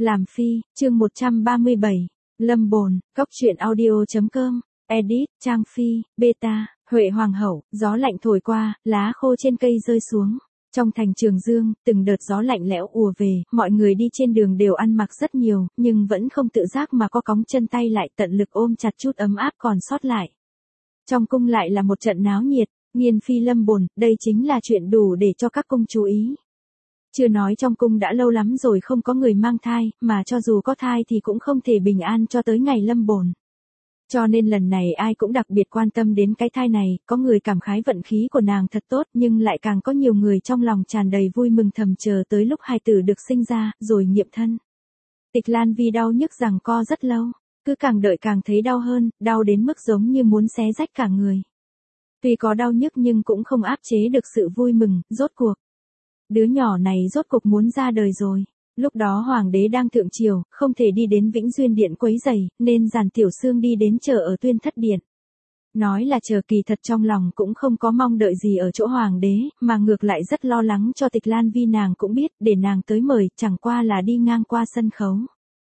Làm phi, chương 137, Lâm Bồn, Cóc truyện audio.com, edit, Trang Phi, beta, Huệ Hoàng hậu, gió lạnh thổi qua, lá khô trên cây rơi xuống. Trong thành Trường Dương, từng đợt gió lạnh lẽo ùa về, mọi người đi trên đường đều ăn mặc rất nhiều, nhưng vẫn không tự giác mà có cóng chân tay lại tận lực ôm chặt chút ấm áp còn sót lại. Trong cung lại là một trận náo nhiệt, nghiên phi Lâm Bồn, đây chính là chuyện đủ để cho các cung chú ý. Chưa nói trong cung đã lâu lắm rồi không có người mang thai, mà cho dù có thai thì cũng không thể bình an cho tới ngày Lâm Bồn. Cho nên lần này ai cũng đặc biệt quan tâm đến cái thai này, có người cảm khái vận khí của nàng thật tốt nhưng lại càng có nhiều người trong lòng tràn đầy vui mừng thầm chờ tới lúc hài tử được sinh ra, rồi nghiệm thân. Tịch Lan Vi đau nhức giằng co rất lâu, cứ càng đợi càng thấy đau hơn, đau đến mức giống như muốn xé rách cả người. Tuy có đau nhức nhưng cũng không áp chế được sự vui mừng, rốt cuộc. Đứa nhỏ này rốt cuộc muốn ra đời rồi. Lúc đó hoàng đế đang thượng triều, không thể đi đến Vĩnh Duyên Điện quấy giày, nên Giản Tiểu Xương đi đến chờ ở Tuyên Thất Điện. Nói là chờ kỳ thật trong lòng cũng không có mong đợi gì ở chỗ hoàng đế, mà ngược lại rất lo lắng cho Tịch Lan Vi. Nàng cũng biết, để nàng tới mời, chẳng qua là đi ngang qua sân khấu.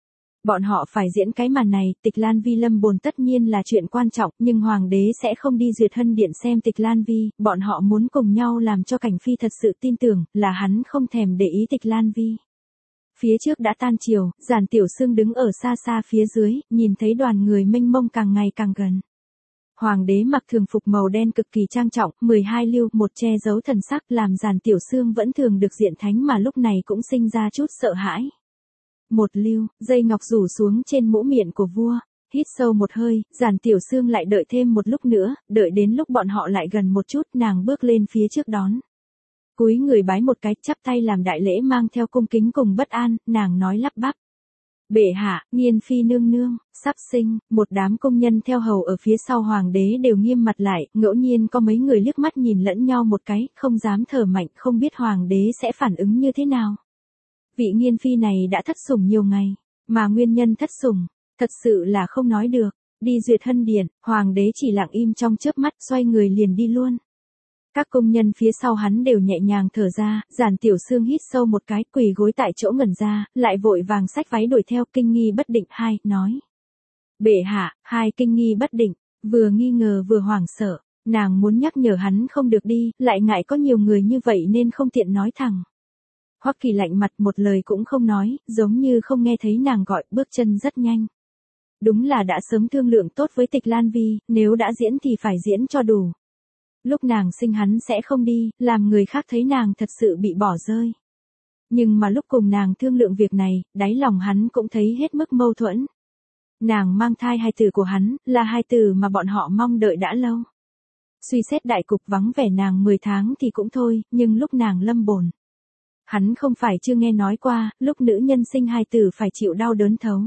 Bọn họ phải diễn cái màn này, Tịch Lan Vi Lâm Bồn tất nhiên là chuyện quan trọng, nhưng hoàng đế sẽ không đi Duyệt Hân Điện xem Tịch Lan Vi, bọn họ muốn cùng nhau làm cho Cảnh Phi thật sự tin tưởng, là hắn không thèm để ý Tịch Lan Vi. Phía trước đã tan chiều, Giản Tiểu Xương đứng ở xa xa phía dưới, nhìn thấy đoàn người mênh mông càng ngày càng gần. Hoàng đế mặc thường phục màu đen cực kỳ trang trọng, 12 lưu, một che giấu thần sắc làm Giản Tiểu Xương vẫn thường được diện thánh mà lúc này cũng sinh ra chút sợ hãi. Một lưu, dây ngọc rủ xuống trên mũ miệng của vua, hít sâu một hơi, Giản Tiểu Xương lại đợi thêm một lúc nữa, đợi đến lúc bọn họ lại gần một chút, nàng bước lên phía trước đón. Cúi người bái một cái, chắp tay làm đại lễ mang theo cung kính cùng bất an, nàng nói lắp bắp. Bệ hạ, nghiên phi nương nương, sắp sinh, một đám công nhân theo hầu ở phía sau hoàng đế đều nghiêm mặt lại, ngẫu nhiên có mấy người liếc mắt nhìn lẫn nhau một cái, không dám thở mạnh, không biết hoàng đế sẽ phản ứng như thế nào. Vị nghiên phi này đã thất sủng nhiều ngày, mà nguyên nhân thất sủng, thật sự là không nói được. Đi Duyệt Hân Điện, hoàng đế chỉ lặng im trong chớp mắt, xoay người liền đi luôn. Các công nhân phía sau hắn đều nhẹ nhàng thở ra, Giản Tiểu Xương hít sâu một cái, quỳ gối tại chỗ ngẩn ra, lại vội vàng xách váy đuổi theo, kinh nghi bất định, nói. Bệ hạ, kinh nghi bất định, vừa nghi ngờ vừa hoảng sợ, nàng muốn nhắc nhở hắn không được đi, lại ngại có nhiều người như vậy nên không tiện nói thẳng. Hoắc Kỳ lạnh mặt một lời cũng không nói, giống như không nghe thấy nàng gọi, bước chân rất nhanh. Đúng là đã sớm thương lượng tốt với Tịch Lan Vi, nếu đã diễn thì phải diễn cho đủ. Lúc nàng sinh hắn sẽ không đi, làm người khác thấy nàng thật sự bị bỏ rơi. Nhưng mà lúc cùng nàng thương lượng việc này, đáy lòng hắn cũng thấy hết mức mâu thuẫn. Nàng mang thai hài tử của hắn, là hài tử mà bọn họ mong đợi đã lâu. Suy xét đại cục vắng vẻ nàng 10 tháng thì cũng thôi, nhưng lúc nàng Lâm Bồn. Hắn không phải chưa nghe nói qua, lúc nữ nhân sinh hài tử phải chịu đau đớn thấu.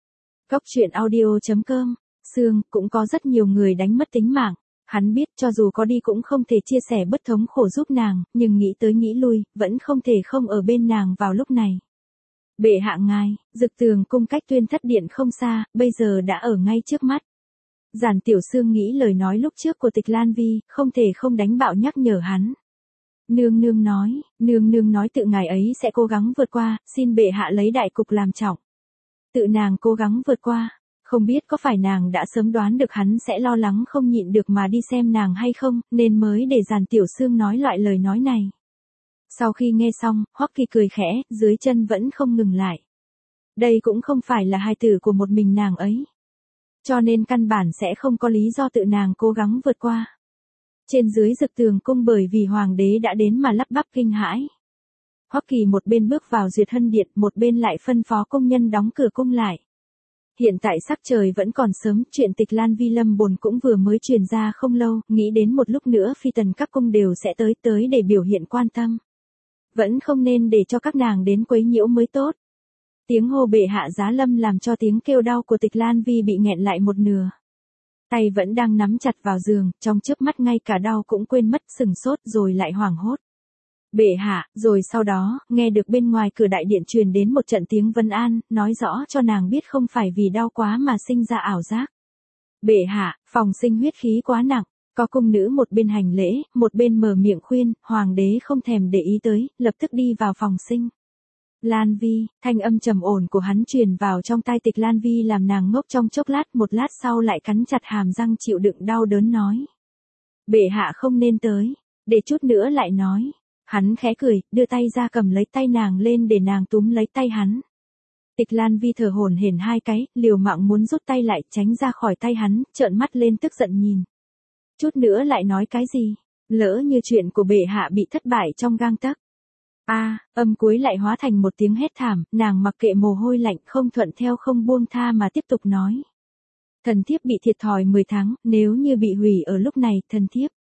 Cóc truyện audio.com, Sương, cũng có rất nhiều người đánh mất tính mạng. Hắn biết cho dù có đi cũng không thể chia sẻ bất thống khổ giúp nàng, nhưng nghĩ tới nghĩ lui, vẫn không thể không ở bên nàng vào lúc này. Bệ hạ ngài, Dực Tường cung cách Tuyên Thất Điện không xa, bây giờ đã ở ngay trước mắt. Giản Tiểu Xương nghĩ lời nói lúc trước của Tịch Lan Vi, không thể không đánh bạo nhắc nhở hắn. Nương nương nói tự ngài ấy sẽ cố gắng vượt qua, xin bệ hạ lấy đại cục làm trọng. Tự nàng cố gắng vượt qua. Không biết có phải nàng đã sớm đoán được hắn sẽ lo lắng không nhịn được mà đi xem nàng hay không, nên mới để Giản Tiểu Xương nói loại lời nói này. Sau khi nghe xong, Hoắc Kỳ cười khẽ, dưới chân vẫn không ngừng lại. Đây cũng không phải là hài tử của một mình nàng ấy. Cho nên căn bản sẽ không có lý do tự nàng cố gắng vượt qua. Trên dưới Dực Tường cung bởi vì hoàng đế đã đến mà lắp bắp kinh hãi. Hoắc Kỳ một bên bước vào Duyệt Hân Điện, một bên lại phân phó công nhân đóng cửa cung lại. Hiện tại sắc trời vẫn còn sớm, chuyện Tịch Lan Vi Lâm Bồn cũng vừa mới truyền ra không lâu, nghĩ đến một lúc nữa phi tần các cung đều sẽ tới để biểu hiện quan tâm. Vẫn không nên để cho các nàng đến quấy nhiễu mới tốt. Tiếng hô bệ hạ giá lâm làm cho tiếng kêu đau của Tịch Lan Vi bị nghẹn lại một nửa. Tay vẫn đang nắm chặt vào giường, trong chớp mắt ngay cả đau cũng quên mất, sừng sốt rồi lại hoảng hốt. Bệ hạ, rồi sau đó, nghe được bên ngoài cửa đại điện truyền đến một trận tiếng vân an, nói rõ cho nàng biết không phải vì đau quá mà sinh ra ảo giác. Bệ hạ, phòng sinh huyết khí quá nặng, có cung nữ một bên hành lễ, một bên mở miệng khuyên, hoàng đế không thèm để ý tới, lập tức đi vào phòng sinh. Lan Vi, thanh âm trầm ổn của hắn truyền vào trong tai Tịch Lan Vi làm nàng ngốc trong chốc lát, một lát sau lại cắn chặt hàm răng chịu đựng đau đớn nói. Bệ hạ không nên tới, để chút nữa lại nói. Hắn khẽ cười, đưa tay ra cầm lấy tay nàng lên để nàng túm lấy tay hắn. Tịch Lan Vi thở hổn hển hai cái, liều mạng muốn rút tay lại tránh ra khỏi tay hắn, trợn mắt lên tức giận nhìn. Chút nữa lại nói cái gì? Lỡ như chuyện của bệ hạ bị thất bại trong gang tấc. Âm cuối lại hóa thành một tiếng hét thảm, nàng mặc kệ mồ hôi lạnh không thuận theo không buông tha mà tiếp tục nói. Thần thiếp bị thiệt thòi 10 tháng, nếu như bị hủy ở lúc này, thần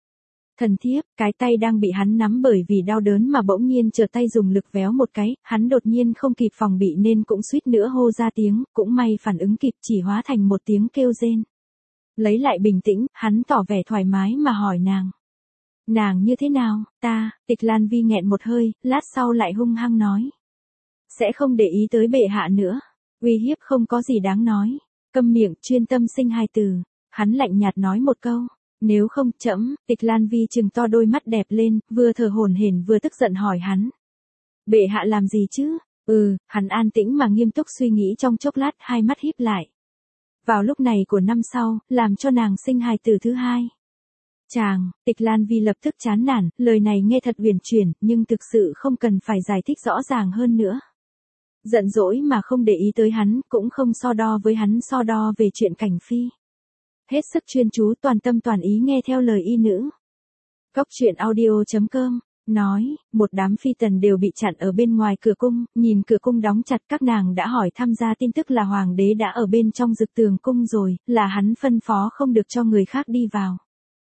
thiếp, cái tay đang bị hắn nắm bởi vì đau đớn mà bỗng nhiên trở tay dùng lực véo một cái, hắn đột nhiên không kịp phòng bị nên cũng suýt nữa hô ra tiếng, cũng may phản ứng kịp chỉ hóa thành một tiếng kêu rên. Lấy lại bình tĩnh, hắn tỏ vẻ thoải mái mà hỏi nàng. Nàng như thế nào, Tịch Lan Vi nghẹn một hơi, lát sau lại hung hăng nói. Sẽ không để ý tới bệ hạ nữa, uy hiếp không có gì đáng nói, câm miệng chuyên tâm sinh hài tử, hắn lạnh nhạt nói một câu. Nếu không, trẫm, Tịch Lan Vi trừng to đôi mắt đẹp lên, vừa thở hổn hển vừa tức giận hỏi hắn. Bệ hạ làm gì chứ? Hắn an tĩnh mà nghiêm túc suy nghĩ trong chốc lát, hai mắt híp lại. Vào lúc này của năm sau, làm cho nàng sinh hài tử thứ hai. Tịch Lan Vi lập tức chán nản, lời này nghe thật uyển chuyển, nhưng thực sự không cần phải giải thích rõ ràng hơn nữa. Giận dỗi mà không để ý tới hắn, cũng không so đo với hắn so đo về chuyện Cảnh Phi. Hết sức chuyên chú toàn tâm toàn ý nghe theo lời y nữ. Góc truyện audio.com nói, một đám phi tần đều bị chặn ở bên ngoài cửa cung, nhìn cửa cung đóng chặt các nàng đã hỏi tham gia tin tức là hoàng đế đã ở bên trong dực tường cung rồi, là hắn phân phó không được cho người khác đi vào.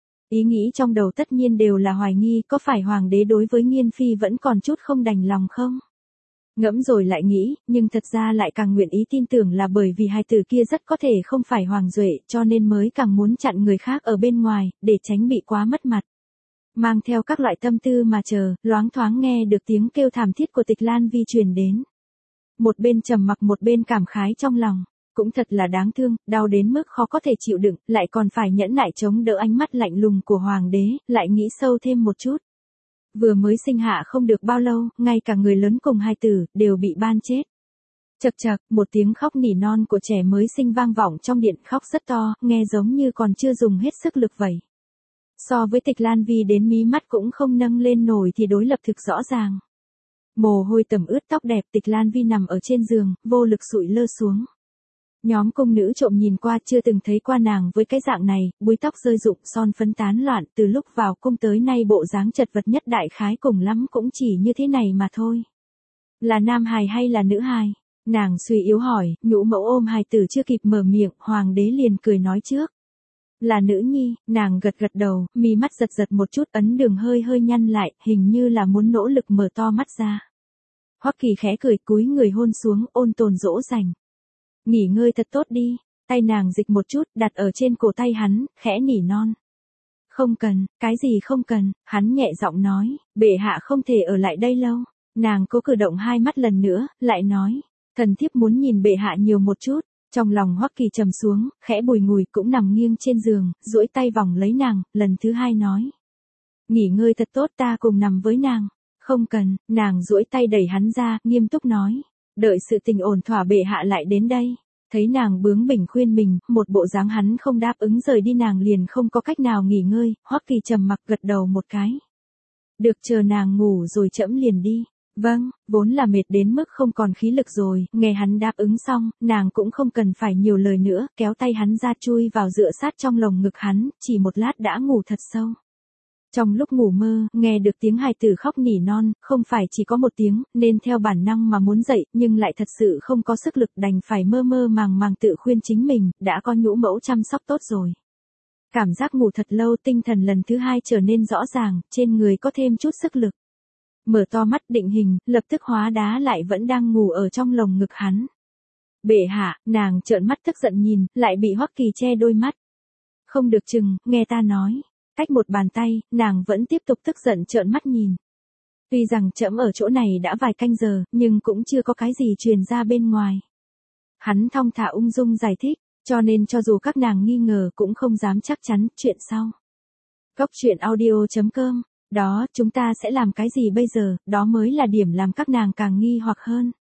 Ý nghĩ trong đầu tất nhiên đều là hoài nghi có phải hoàng đế đối với Nghiên Phi vẫn còn chút không đành lòng không? Ngẫm rồi lại nghĩ, nhưng thật ra lại càng nguyện ý tin tưởng là bởi vì hai tử kia rất có thể không phải hoàng duệ cho nên mới càng muốn chặn người khác ở bên ngoài, để tránh bị quá mất mặt. Mang theo các loại tâm tư mà chờ, loáng thoáng nghe được tiếng kêu thảm thiết của Tịch Lan Vi truyền đến. Một bên trầm mặc một bên cảm khái trong lòng. Cũng thật là đáng thương, đau đến mức khó có thể chịu đựng, lại còn phải nhẫn nại chống đỡ ánh mắt lạnh lùng của hoàng đế, lại nghĩ sâu thêm một chút. Vừa mới sinh hạ không được bao lâu, ngay cả người lớn cùng hai tử, đều bị ban chết. Chậc chậc, một tiếng khóc nỉ non của trẻ mới sinh vang vọng trong điện, khóc rất to, nghe giống như còn chưa dùng hết sức lực vậy. So với Tịch Lan Vi đến mí mắt cũng không nâng lên nổi thì đối lập thực rõ ràng. Mồ hôi tẩm ướt tóc đẹp, Tịch Lan Vi nằm ở trên giường, vô lực sụi lơ xuống. Nhóm cung nữ trộm nhìn qua chưa từng thấy qua nàng với cái dạng này, búi tóc rơi rụng, son phấn tán loạn, từ lúc vào cung tới nay bộ dáng chật vật nhất đại khái cùng lắm cũng chỉ như thế này mà thôi. Là nam hài hay là nữ hài? Nàng suy yếu hỏi, nhũ mẫu ôm hài tử chưa kịp mở miệng, hoàng đế liền cười nói trước. Là nữ nhi, nàng gật gật đầu, mi mắt giật giật một chút, ấn đường hơi hơi nhăn lại, hình như là muốn nỗ lực mở to mắt ra. Hoắc Kỳ khẽ cười cúi người hôn xuống, ôn tồn dỗ dành. Nghỉ ngơi thật tốt đi, tay nàng dịch một chút, đặt ở trên cổ tay hắn, khẽ nỉ non. Không cần, cái gì không cần, hắn nhẹ giọng nói, bệ hạ không thể ở lại đây lâu. Nàng cố cử động hai mắt lần nữa, lại nói, thần thiếp muốn nhìn bệ hạ nhiều một chút. Trong lòng Hoắc Kỳ trầm xuống, khẽ bùi ngùi cũng nằm nghiêng trên giường, duỗi tay vòng lấy nàng, lần thứ hai nói. Nghỉ ngơi thật tốt, ta cùng nằm với nàng. Không cần, nàng duỗi tay đẩy hắn ra, nghiêm túc nói. Đợi sự tình ổn thỏa bệ hạ lại đến đây. Thấy nàng bướng bỉnh khuyên mình, một bộ dáng hắn không đáp ứng rời đi nàng liền không có cách nào nghỉ ngơi, Hoắc Kỳ trầm mặc gật đầu một cái. Được, chờ nàng ngủ rồi trẫm liền đi. Vâng, vốn là mệt đến mức không còn khí lực rồi, nghe hắn đáp ứng xong, nàng cũng không cần phải nhiều lời nữa, kéo tay hắn ra chui vào dựa sát trong lồng ngực hắn, chỉ một lát đã ngủ thật sâu. Trong lúc ngủ mơ, nghe được tiếng hài tử khóc nỉ non, không phải chỉ có một tiếng, nên theo bản năng mà muốn dậy, nhưng lại thật sự không có sức lực đành phải mơ mơ màng màng tự khuyên chính mình, đã có nhũ mẫu chăm sóc tốt rồi. Cảm giác ngủ thật lâu, tinh thần lần thứ hai trở nên rõ ràng, trên người có thêm chút sức lực. Mở to mắt định hình, lập tức hóa đá lại vẫn đang ngủ ở trong lồng ngực hắn. Bệ hạ, nàng trợn mắt tức giận nhìn, lại bị Hoắc Kỳ che đôi mắt. Không được chừng, nghe ta nói. Cách một bàn tay, nàng vẫn tiếp tục tức giận trợn mắt nhìn. Tuy rằng trẫm ở chỗ này đã vài canh giờ, nhưng cũng chưa có cái gì truyền ra bên ngoài. Hắn thong thả ung dung giải thích, cho nên cho dù các nàng nghi ngờ cũng không dám chắc chắn, chuyện sau. Góc truyện audio.com, đó, chúng ta sẽ làm cái gì bây giờ, đó mới là điểm làm các nàng càng nghi hoặc hơn.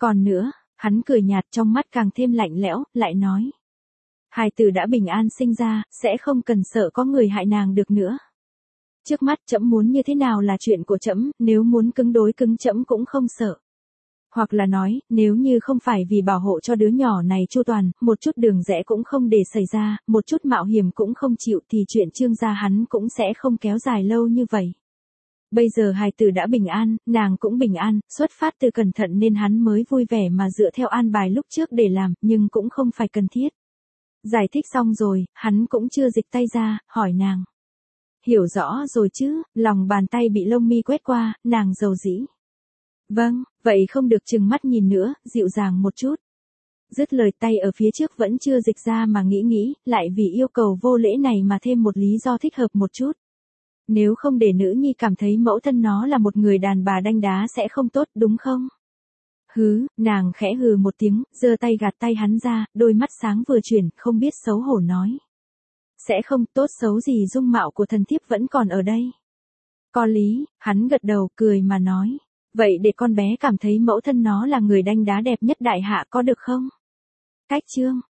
Còn nữa, hắn cười nhạt trong mắt càng thêm lạnh lẽo, lại nói. Hài tử đã bình an sinh ra, sẽ không cần sợ có người hại nàng được nữa. Trước mắt trẫm muốn như thế nào là chuyện của trẫm, nếu muốn cứng đối cứng trẫm cũng không sợ. Hoặc là nói, nếu như không phải vì bảo hộ cho đứa nhỏ này chu toàn, một chút đường rẽ cũng không để xảy ra, một chút mạo hiểm cũng không chịu thì chuyện Trương gia hắn cũng sẽ không kéo dài lâu như vậy. Bây giờ hài tử đã bình an, nàng cũng bình an, xuất phát từ cẩn thận nên hắn mới vui vẻ mà dựa theo an bài lúc trước để làm, nhưng cũng không phải cần thiết. Giải thích xong rồi, hắn cũng chưa dịch tay ra, hỏi nàng. Hiểu rõ rồi chứ, lòng bàn tay bị lông mi quét qua, nàng dầu dĩ. Vâng, vậy không được chừng mắt nhìn nữa, dịu dàng một chút. Dứt lời tay ở phía trước vẫn chưa dịch ra mà nghĩ, lại vì yêu cầu vô lễ này mà thêm một lý do thích hợp một chút. Nếu không để nữ nhi cảm thấy mẫu thân nó là một người đàn bà đanh đá sẽ không tốt đúng không? Hứ, nàng khẽ hừ một tiếng, giơ tay gạt tay hắn ra, đôi mắt sáng vừa chuyển, không biết xấu hổ nói. Sẽ không tốt xấu gì dung mạo của thần thiếp vẫn còn ở đây. Có lý, hắn gật đầu cười mà nói. Vậy để con bé cảm thấy mẫu thân nó là người đanh đá đẹp nhất đại hạ có được không? Cách chương